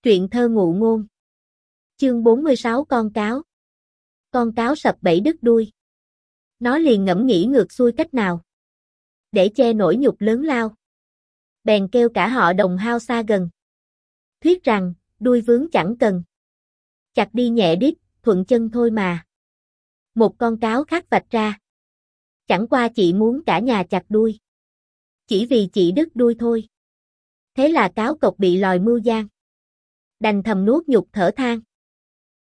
Truyện thơ ngụ ngôn. Chương 46 con cáo. Con cáo sập bẫy đứt đuôi. Nó liền ngẫm nghĩ ngược xuôi cách nào để che nỗi nhục lớn lao. Bèn kêu cả họ đồng hao xa gần. Thuyết rằng, đuôi vướng chẳng cần. Chặt đi nhẹ đít, thuận chân thôi mà. Một con cáo khác vạch ra. Chẳng qua chị muốn cả nhà chặt đuôi. Chỉ vì chị đứt đuôi thôi. Thế là cáo cộc bị lòi mưu gian. Đành thầm nuốt nhục thở than.